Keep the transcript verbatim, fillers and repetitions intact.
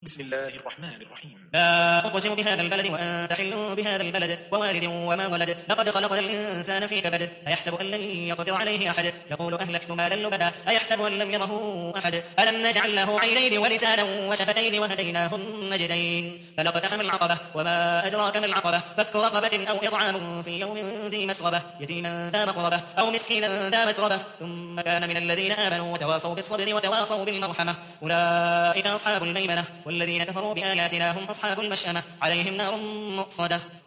بسم الله الرحمن الرحيم. لا أقسم بهذا البلد وأنت حل بهذا البلد ووالد وما ولد لقد خلقنا الإنسان في كبد أيحسب أن لن يقدر عليه أحد يقول أهلكت مالا لبدا أيحسب أن لم يره أحد ألم نجعل له عينين ولسانا وشفتين وهديناه النجدين فلاقتحم العقبة وما أدراك ما العقبة فك رقبة أو إطعام في يوم ذي مسغبة يتيما ذا مقربة أو مسكينا ذا متربة ثم كان من الذين آمنوا وتواصوا بالصبر وتواصوا بالمرحمة أولئك أصحاب الميمنة والذين كفروا بآياتنا هم أصحاب المشأمة عليهم نار مؤصدة